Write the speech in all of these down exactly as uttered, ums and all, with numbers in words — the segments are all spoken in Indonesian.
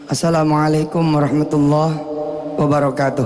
Assalamualaikum warahmatullahi wabarakatuh.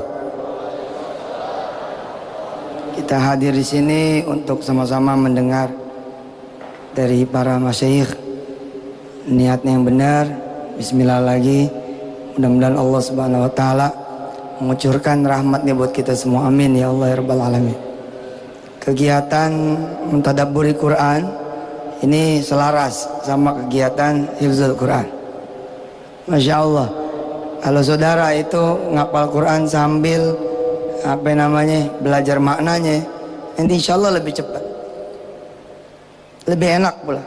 Kita hadir di sini untuk sama-sama mendengar dari para masyayikh. Niatnya yang benar. Bismillah lagi. Mudah-mudahan Allah Subhanahu wa taala mengucurkan rahmatnya buat kita semua. Amin ya Allah ya rabbal alamin. Kegiatan mentadabburi Quran ini selaras sama kegiatan hifzul Quran. Masya Allah, kalau saudara itu ngapal Quran sambil apa namanya belajar maknanya, nanti insya Allah lebih cepat, lebih enak pula.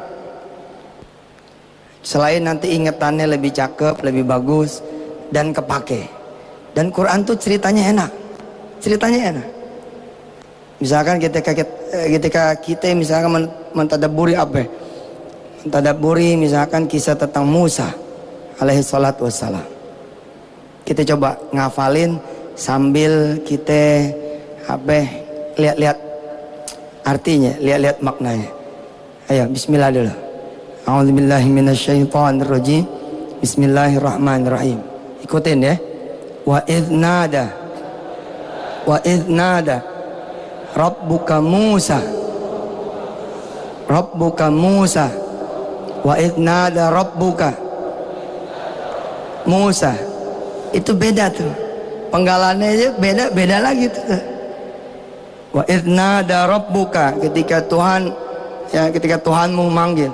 Selain nanti ingetannya lebih cakep, lebih bagus, dan kepake. Dan Quran tuh ceritanya enak, ceritanya enak. Misalkan ketika kita, ketika kita misalkan mentadabburi apa? Mentadabburi misalkan kisah tentang Musa alaihi salatu wassalam. Kita coba ngafalin sambil kita apa? Lihat-lihat artinya, lihat-lihat maknanya. Ayo bismillah dulu. A'udzubillahi minasyaitonirrajim. Bismillahirrahmanirrahim. Ikutin ya. Wa idz nada Wa idz nada Rabbuka Musa Rabbuka Musa Wa idz nada Rabbuka Musa. Itu beda tuh. Penggalannya aja beda, beda lagi tuh. Wa idz nada Rabbuka, ketika Tuhan ya ketika Tuhanmu manggil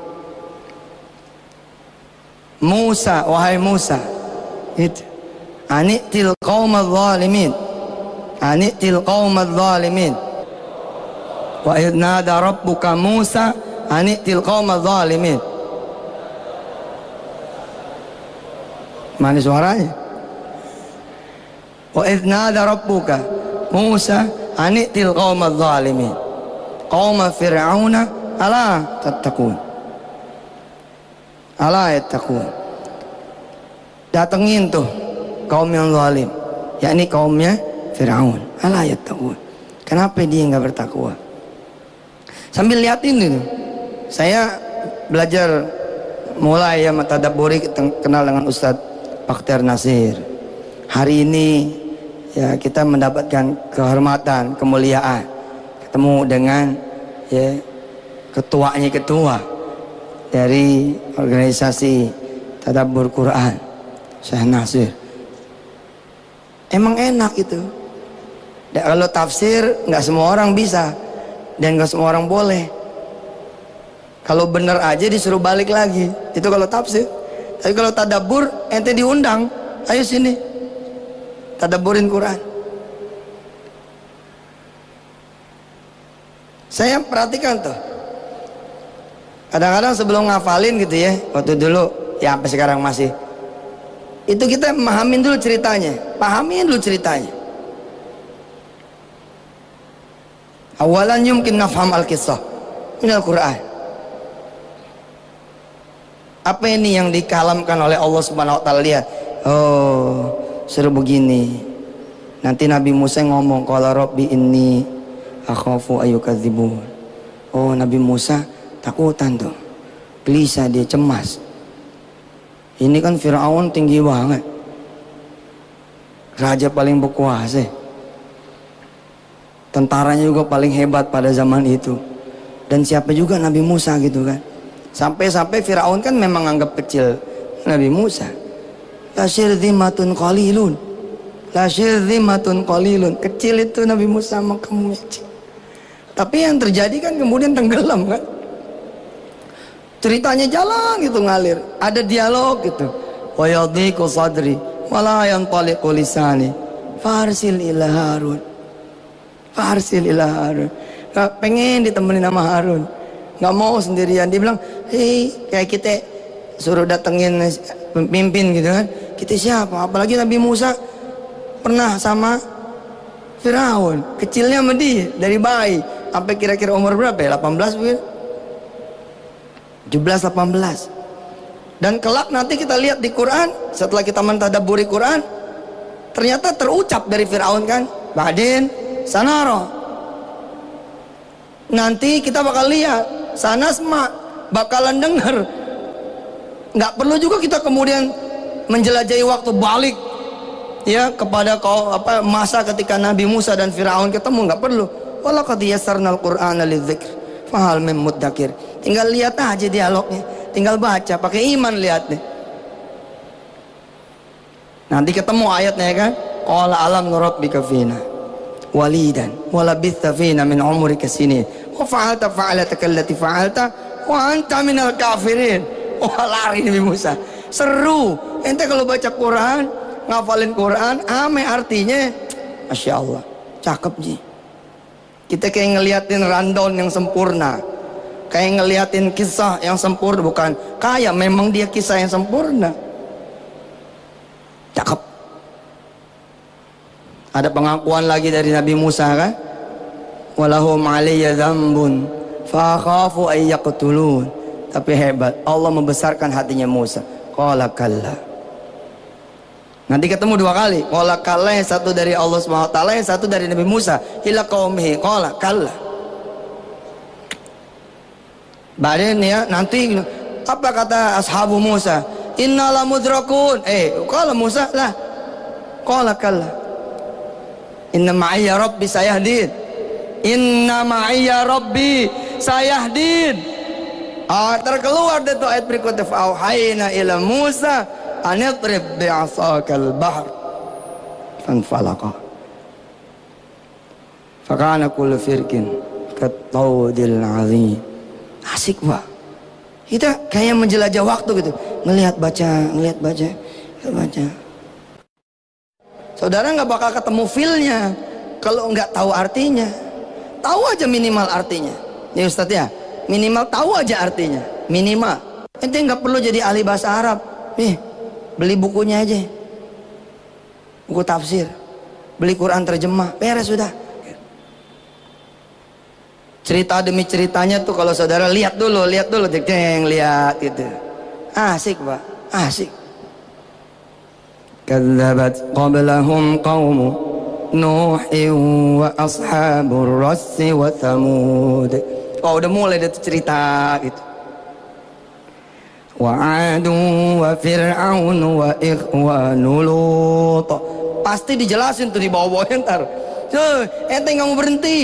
Musa, wahai Musa, itu anitil qaumadz zalimin, anitil qaumadz zalimin. Wa idz nada rabbuka Musa anitil qaumadz zalimin. Mana suaranya? Wa idz nada rabbuka Musa anitil qaumadz zalimin. Qauma fir'auna ala tattaqun. Ala yattaqun. Datengin tuh kaum yang zalim, yakni kaumnya Fir'aun. Ala yattaqun. Kenapa dia nggak bertakwa? Sambil liatin itu, saya belajar mulai ya mentadabburi, kenal dengan Ustadz Bakhtiar Nasir. Hari ini ya kita mendapatkan kehormatan, kemuliaan, ketemu dengan ya ketuanya ketua dari organisasi Tadabbur Quran, Syekh Nasir. Emang enak itu. Dan kalau tafsir nggak semua orang bisa dan nggak semua orang boleh. Kalau bener aja disuruh balik lagi. Itu kalau tafsir. Tapi kalau tadabbur ente diundang, ayo sini tadabburin Quran. Saya perhatikan tuh, kadang-kadang sebelum ngafalin gitu ya, waktu dulu ya sampai sekarang masih, itu kita memahamin dulu ceritanya, pahamin dulu ceritanya. Awalan yumkin nafham al-qissah minal Quran. Apa ini yang dikalamkan oleh Allah Subhanahu wa taala? Lihat. Oh, seru begini. Nanti Nabi Musa ngomong, qala rabbi inni akhafu ayyukadzibun. Oh, Nabi Musa takutan tuh. Gelisah dia, cemas. Ini kan Fir'aun tinggi banget. Raja paling berkuasa. Tentaranya juga paling hebat pada zaman itu. Dan siapa juga Nabi Musa gitu kan. Sampai-sampai Fir'aun kan memang anggap kecil Nabi Musa. La syirzimatun qalilun. La syirzimatun qalilun. Kecil itu Nabi Musa sama kamu. Tapi yang terjadi kan kemudian tenggelam kan. Ceritanya jalan gitu ngalir. Ada dialog gitu. Wa yadhiqu sadri wa la yantaliqu lisani. Farsil ila Harun. Farsil ila Harun. Gak pengen ditemenin sama Harun. Nggak mau sendirian. Dia bilang, hei, kayak kita suruh datengin pemimpin gitu kan, kita siapa? Apalagi Nabi Musa pernah sama Firaun, kecilnya sama dia dari bayi sampai kira-kira umur berapa ya? delapan belas mungkin, tujuh belas delapan belas. Dan kelak nanti kita lihat di Quran, setelah kita mentadabburi Quran, ternyata terucap dari Firaun kan, Ba'din sanaro. Nanti kita bakal lihat, sana semak bakalan dengar. Nggak perlu juga kita kemudian menjelajahi waktu, balik ya kepada kau apa masa ketika Nabi Musa dan Firaun ketemu, nggak perlu. Walaqad yassarnal Qur'ana lidzikr fahal min muddakir. Tinggal lihat aja dialognya, tinggal baca pakai iman, lihat nih. Nanti ketemu ayatnya ya kan? Qala alam nurabbika fina walidan wa labitha fina min umrika sinin wa fa'alta fa'alataka allati fa'alta wa anta minal kafirin. Wah, lari Nabi Musa. Seru. Ente kalau baca Quran, ngafalin Quran, ame artinya, Masya Allah, cakep ji. Kita kayak ngeliatin rundown yang sempurna, kayak ngeliatin kisah yang sempurna, bukan kayak memang dia kisah yang sempurna. Cakep. Ada pengakuan lagi dari Nabi Musa kan? Walahum alayya dzambun fa khafu ay yaqtulun. Tapi hebat, Allah membesarkan hatinya Musa. Qala kalla. Nanti ketemu dua kali. Qala kalla, yang satu dari Allah Subhanahu wa taala, yang satu dari Nabi Musa. Ila qaumihi qala kalla. Badan ya, nanti apa kata ashabu Musa? Inna la mudrakun. Eh, qala Musa lah. Qala kalla. Inna ma'iyya rabbi sayahdin. Inna ma'iyya rabbi sayahdin. Ah, terkeluar dari ayat berikutnya, fa'auhayna ila Musa an idrib bi'asakal bahr fanfalaqa fakana kullu firqin kattawdil azim. Asik Pak, kita kayak menjelajah waktu gitu, ngelihat baca, ngelihat baca, ngelihat baca. Saudara nggak bakal ketemu feel-nya kalau nggak tahu artinya. Tahu aja minimal artinya ya Ustadz ya, minimal tahu aja artinya, minimal. Ente nggak perlu jadi ahli bahasa Arab. Nih, beli bukunya aja, buku tafsir, beli Quran terjemah, beres sudah. Cerita demi ceritanya tuh kalau saudara lihat dulu, lihat dulu, ceng, lihat gitu. Asik Pak, asik. Kadzabat qablahum qaumu Nuhin wa ashabur rassi wa thamud. Oh, udah mulai dari cerita gitu. Wa adu wa fir'aun wa ikhwanu Lut. Pasti dijelasin tuh di bawah-bawah ntar. So, ente nggak mau berhenti.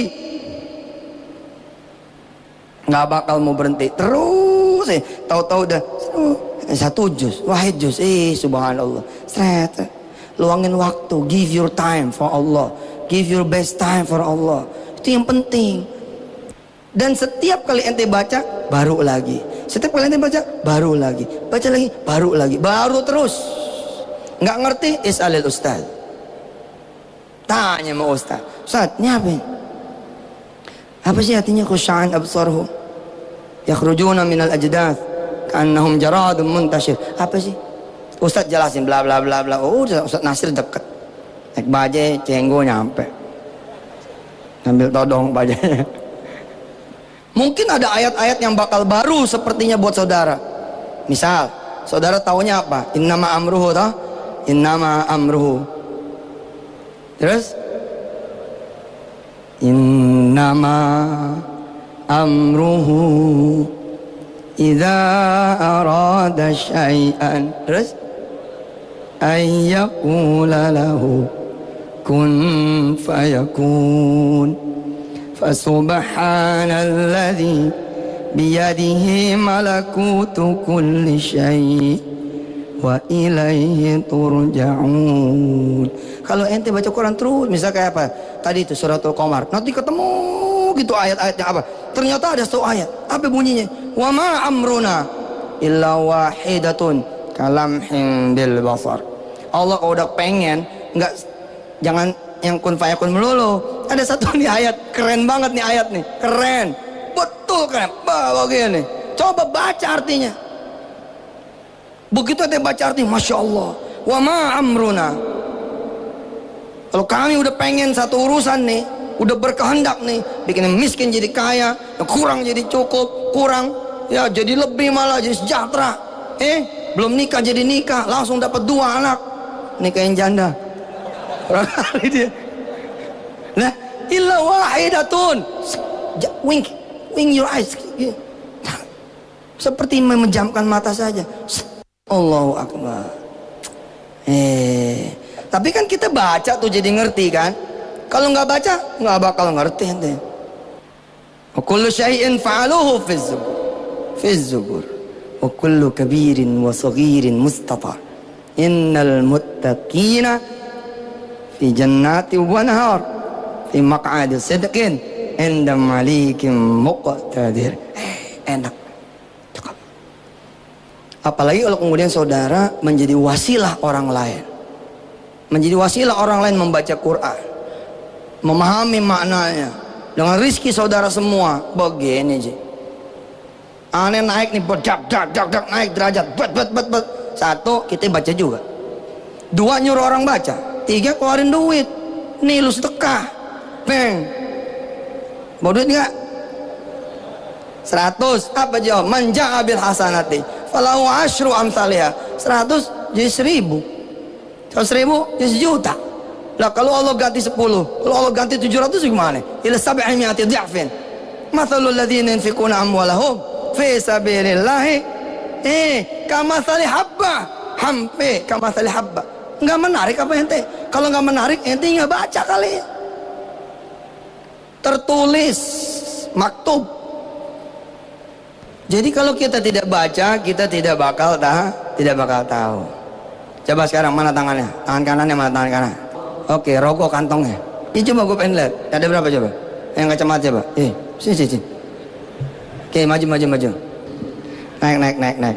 Nggak bakal mau berhenti. Terus eh tahu-tahu udah satu juz, wahid juz. Eh subhanallah. Seret. Luangin waktu, give your time for Allah. Give your best time for Allah. Itu yang penting. Dan setiap kali ente baca, baru lagi. Setiap kali ente baca, baru lagi. Baca lagi, baru lagi. Baru terus. Nggak ngerti, is'alil ustaz. Tanya sama ustaz. Ustaz, ini apa ini? Apa sih artinya khusya'an absarhum yakhrujuna minal ajdath ka'annahum jaradun muntashir? Apa sih? Ustaz jelasin bla bla bla bla. Oh, Ustaz Nasir deket. Naik bajai, cenggo nyampe. Ambil todong bajainya. Mungkin ada ayat-ayat yang bakal baru sepertinya buat saudara. Misal, saudara taunya apa? Innama amruhu toh? Innama amruhu. Terus? Innama amruhu idza arada syai'an. Terus? Ayyaqula lahu kun fayakun. Fasubhanalladzi biyadihi malakutu kulli syai' wa ilaihi turja'un. Kalau ente baca Quran terus, misal kayak apa? Tadi itu suratul Qamar. Nanti ketemu gitu ayat-ayatnya apa? Ternyata ada satu ayat. Apa bunyinya? Wa ma amruna illa wahidatun kalamhin bil basar. Allah kalau udah pengen, enggak, jangan yang kun fayakun melulu. Ada satu nih ayat, keren banget nih ayat nih, keren, betul keren, bawa gini. Coba baca artinya. Begitu ente baca artinya, masya Allah. Wa ma amruna. Kalau kami udah pengen satu urusan nih, udah berkehendak nih, bikin yang miskin jadi kaya, yang kurang jadi cukup, kurang ya jadi lebih, malah jadi sejahtera. Eh, belum nikah jadi nikah, langsung dapat dua anak, nikahin janda. Orang kali dia. Nah, illa wahidatun. Wink, wink your eyes. Seperti memejamkan mata saja. Allahu Akbar. Eh, tapi kan kita baca tuh jadi ngerti kan. Kalau nggak baca nggak bakal ngerti ente. Wa kullu syai'in fa'aluhu fi zubur. Fi zubur. Wa kullu kabirin wa saghirin mustatar. Innal muttaqina fi jannati wa nahar fi maq'adi sidqin inda malikin muqtadir. Eh, enak. Cukup. Apalagi kalau kemudian saudara menjadi wasilah orang lain. Menjadi wasilah orang lain membaca Quran, memahami maknanya dengan rizki saudara semua. Begini sih, aneh naik nih, bedak dak dak dak naik derajat, bet bet bet bet. Satu, kita baca juga. Dua, nyuruh orang baca. Tiga, keluarin duit. Nih lu sedekah, peng. Mau duit nggak? Seratus. Apa jawab? Manja abil hasanati falahu asyru amsalihah. Seratus jadi seribu. Seratus ribu jadi sejuta. Lah kalau Allah ganti sepuluh, kalau Allah ganti tujuh ratus gimana? Ila sab'i mi'ati dhi'fin. Mathalul ladzina yunfiquna amwalahum fi sabilillahi eh kamathali habba. Hampe kamathali habba. Enggak menarik apa ente? Kalau enggak menarik ente enggak baca kali. Tertulis maktub. Jadi kalau kita tidak baca, kita tidak bakal tahu, tidak bakal tahu. Coba sekarang mana tangannya? Tangan kanannya mana tangan kanan? Oke, rokok kantongnya. Ini coba gue pengen lihat. Ada berapa coba? Yang kacamata coba. Eh, sini sini. Oke, maju maju maju. Naik naik naik naik.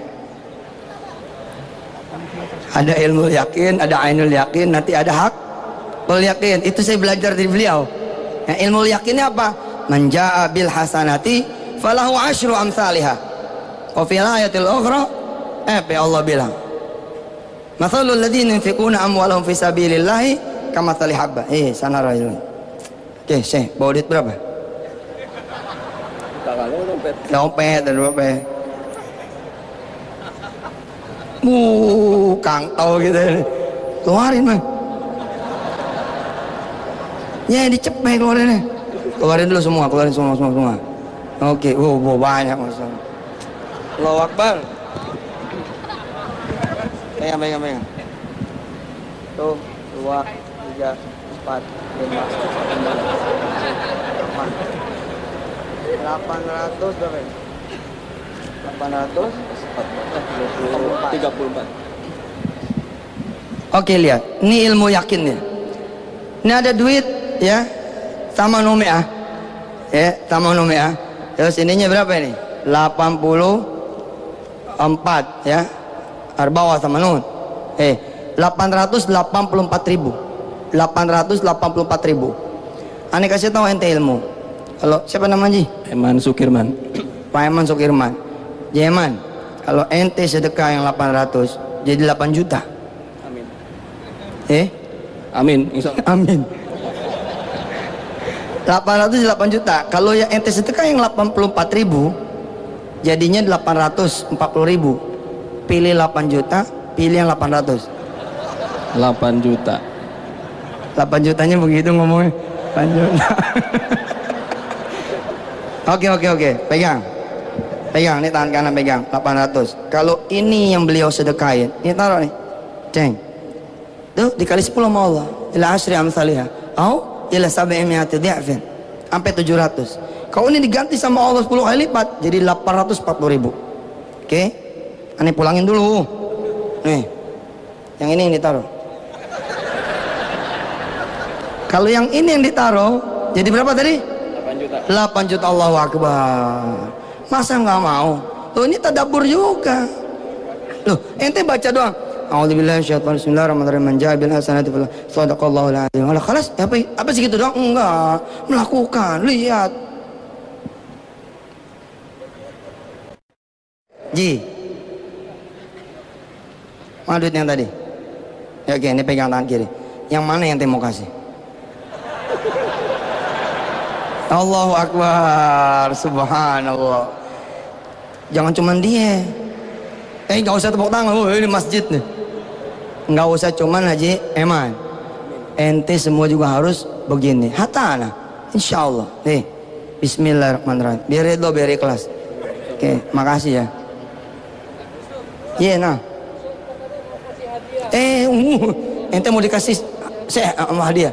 Ada ilmu yakin, ada ainul yakin, nanti ada hak bel yakin. Itu saya belajar dari beliau. Nah, ilmu yakinnya apa? Menjaa bil hasanati falahu asyru amsalihah. Wa fil ayatil ukhra eh Allah bilang mathalul ladzina yunfiquna amwalahum fi sabilillahi kamathali habba. Eh, sana rajulun. Oke, saya bawa duit berapa? Dompet. Dompet dan dompet. Uh, kang tau gitu. Keluarin, Bang. Ya, dicepet keluarinnya. Keluarin dulu semua, keluarin semua semua semua. Oke, wow, wow banyak masalah. Allahu Akbar. Pegang, pegang, pegang. Tuh, dua, tiga, empat, lima, enam, delapan. Delapan ratus berapa? Delapan ratus tiga puluh empat. Oke, lihat. Ini ilmu yakinnya. Ini ada duit, ya, sama numi'ah, ya, sama numi'ah. Terus ininya berapa ini? delapan puluh empat, ya. Arbawah sama nun. Eh, delapan ratus delapan puluh empat ribu. delapan ratus delapan puluh empat ribu. Ane kasih tahu ente ilmu. Kalau siapa namanya Ji? Eman Sukirman. Pak Eman Sukirman. Jeman, kalau ente sedekah yang delapan ratus jadi delapan juta. Amin. Eh? Amin, insyaallah. Amin. delapan ratus delapan juta. Kalau yang ente sedekah yang delapan puluh empat ribu jadinya delapan ratus empat puluh ribu. Pilih delapan juta, pilih yang delapan ratus. delapan juta. delapan jutanya begitu ngomongnya. delapan juta. Oke oke oke, pegang. Pegang, ini tangan kanan pegang, delapan ratus. Kalau ini yang beliau sedekahin, ini taruh nih. Ceng. Tuh dikali sepuluh sama Allah. Ila asyri amsalihah. Au ila sab'i mi'ati dhi'fin. Sampai tujuh ratus. Kalau ini diganti sama Allah sepuluh kali lipat jadi delapan ratus empat puluh ribu. Oke. Aneh pulangin dulu. Nih. Yang ini yang ditaruh. Kalau yang ini yang ditaruh jadi berapa tadi? delapan juta. delapan juta. Allahu Akbar. Masa nggak mau? Loh ini tadabbur juga. Loh ente baca doang. A'udzubillahi minasyaitonir rajim. Bismillahirrahmanirrahim. Menjaa bil hasanati fal sadaqallahul azim. Alah khalas apa apa sih gitu doang? Enggak. Melakukan. Lihat. Ji. Mana duit yang tadi? Ya oke, ini pegang tangan kiri. Yang mana yang ente mau kasih? Allahu Akbar, subhanallah. Jangan cuman dia. Eh nggak usah tepuk tangan, oh ini masjid nih. Nggak usah cuman Haji Eman. Ente semua juga harus begini. Hatana, insya Allah. Nih, Bismillahirrahmanirrahim. Biar ridho, biar ikhlas. Oke, makasih ya. Iya yeah, nah. Eh, uh, ente mau dikasih saya uh, hadiah.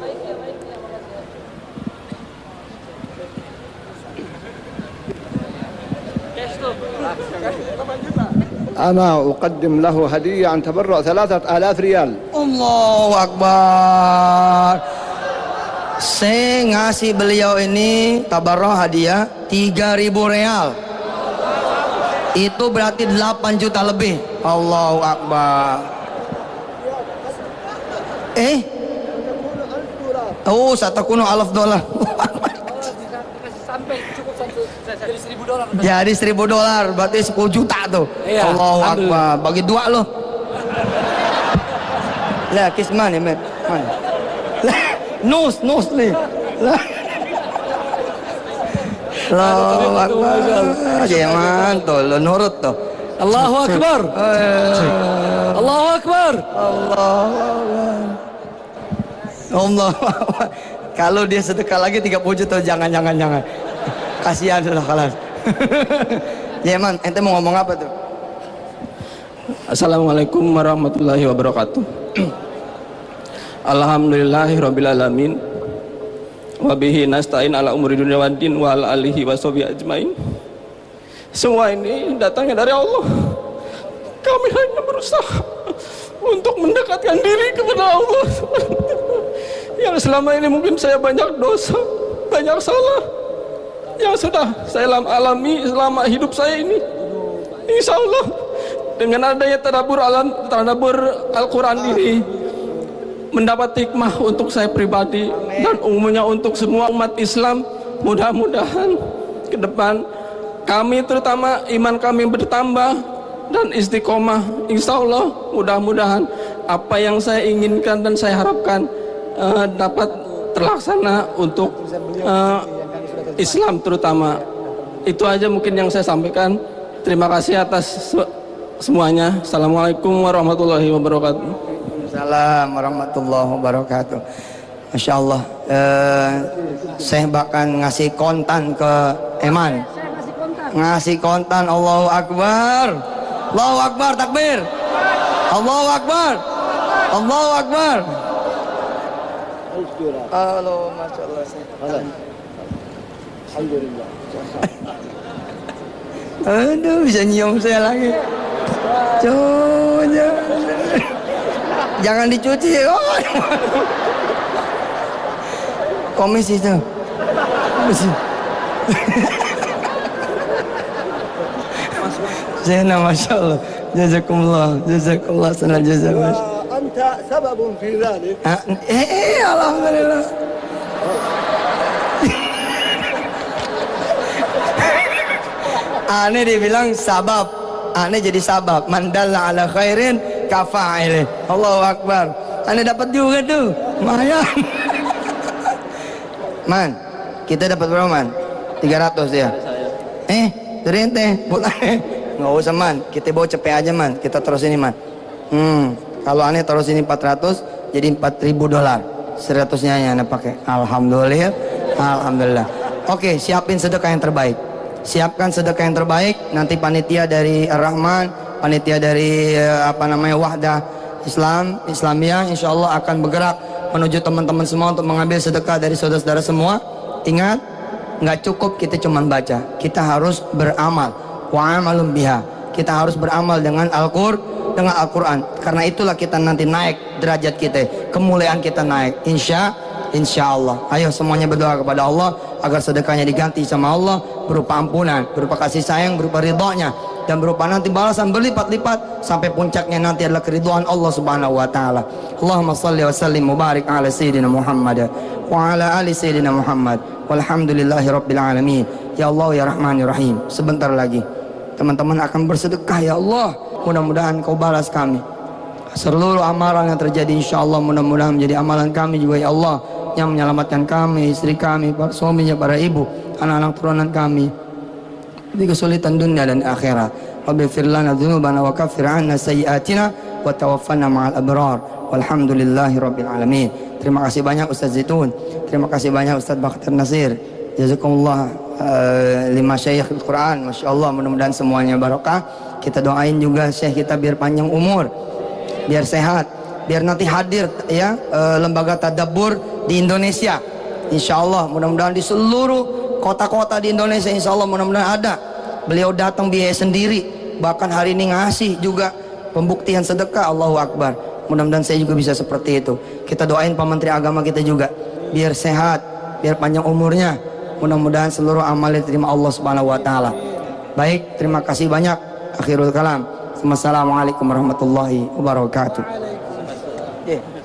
أنا أقدم له هدية عن تبرع ثلاثة آلاف ريال. Allahu Akbar. Saya ngasih beliau ini tabarruh hadiah tiga ribu real. Itu berarti delapan juta lebih. Allahu Akbar. Eh? Oh, satakuno alaf dolar. Jadi seribu dolar. Jadi seribu dolar, berarti sepuluh juta tuh. Iya, Allahu Akbar. Bagi dua loh. Lah, kisman ya, men. Man. Lah, nus, nus nih. Lah. Allahu Akbar. Jangan tuh, lo nurut tuh. Allahu Akbar. Allahu Akbar. Allahu Akbar. Allah. Kalau dia sedekah lagi tiga puluh juta, jangan, jangan, jangan. Kasihan sudah kalah. Ya man, ente mau ngomong apa tuh? Assalamualaikum warahmatullahi wabarakatuh. Alhamdulillahirabbil alamin. Wa bihi nasta'in ala umuri dunya waddin wa ala alihi washabihi ajmain. Semua ini datangnya dari Allah. Kami hanya berusaha untuk mendekatkan diri kepada Allah. Yang selama ini mungkin saya banyak dosa, banyak salah yang sudah saya alami selama hidup saya ini. Insya Allah dengan adanya tadabbur alam tadabbur Al-Quran ini mendapat hikmah untuk saya pribadi dan umumnya untuk semua umat Islam. Mudah-mudahan ke depan kami, terutama iman kami bertambah dan istiqomah. Insya Allah mudah-mudahan apa yang saya inginkan dan saya harapkan uh, dapat terlaksana untuk uh, Islam terutama. Itu aja mungkin yang saya sampaikan. Terima kasih atas semuanya. Assalamualaikum warahmatullahi wabarakatuh. Assalamualaikum warahmatullahi wabarakatuh. Masya Allah. eh, Saya bahkan ngasih kontan ke Eman. Ngasih kontan. Allahu Akbar. Allahu Akbar, takbir. Allahu Akbar. Allahu Akbar. Halo, Masya Allah. Alhamdulillah. Aduh, bisa nyium saya lagi. Conya. Jangan dicuci. Oh. Komisi itu. Komisi. Zena, Masya Allah. Jazakumullah. Jazakumullah. Sana jazakumullah. Anta sababun fi dhalik. Eh, eh, alhamdulillah. Aneh dibilang sabab, aneh jadi sabab. Mandalla ala khairin kafa'ilih. Allahu Akbar. Aneh dapat juga tuh, lumayan. Man, kita dapat berapa man? tiga ratus ya. Eh, dari ente, boleh. Nggak usah man, kita bawa cepet aja man. Kita terus ini man. Hmm, kalau aneh terus ini empat ratus, jadi empat ribu dolar. seratusnya aneh pakai. Alhamdulillah, alhamdulillah. Oke, siapin sedekah yang terbaik. Siapkan sedekah yang terbaik. Nanti panitia dari Ar-Rahman, panitia dari apa namanya Wahdah Islam Islamiyah, insya Allah akan bergerak menuju teman-teman semua untuk mengambil sedekah dari saudara-saudara semua. Ingat, nggak cukup kita cuma baca, kita harus beramal. Wa amalum biha, kita harus beramal dengan Al-Qur dengan Al-Quran. Karena itulah kita nanti naik derajat kita, kemuliaan kita naik. Insya Insya Allah. Ayo semuanya berdoa kepada Allah agar sedekahnya diganti sama Allah berupa ampunan, berupa kasih sayang, berupa ridhonya, dan berupa nanti balasan berlipat-lipat sampai puncaknya nanti adalah keridhaan Allah Subhanahu wa taala. Allahumma shalli wa sallim mubarik ala sayyidina Muhammad wa ala ali sayyidina Muhammad walhamdulillahi rabbil alamin. Ya Allah ya Rahman ya Rahim. Sebentar lagi teman-teman akan bersedekah ya Allah. Mudah-mudahan Kau balas kami. Seluruh amalan yang terjadi insya Allah mudah-mudahan menjadi amalan kami juga ya Allah, yang menyelamatkan kami, istri kami, para suaminya, para ibu, anak-anak turunan kami di kesulitan dunia dan akhirat. Rabbighfir lana dzunubana wa kaffir 'anna sayyi'atina wa tawaffana ma'al abrar. Walhamdulillahi rabbil alamin. Terima kasih banyak Ustaz Zaitun. Terima kasih banyak Ustaz Bakhtir Nasir. Jazakumullah uh, lima syekh Al-Quran. Masya Allah, mudah-mudahan semuanya barokah. Kita doain juga syekh kita biar panjang umur, biar sehat, biar nanti hadir ya eh, lembaga tadabbur di Indonesia. Insya Allah mudah-mudahan di seluruh kota-kota di Indonesia, insya Allah mudah-mudahan ada. Beliau datang biaya sendiri, bahkan hari ini ngasih juga pembuktian sedekah. Allahu Akbar. Mudah-mudahan saya juga bisa seperti itu. Kita doain Pak Menteri Agama kita juga biar sehat, biar panjang umurnya. Mudah-mudahan seluruh amal diterima Allah Subhanahu wa taala. Baik, terima kasih banyak. Akhirul kalam. Wassalamualaikum warahmatullahi wabarakatuh. Yeah.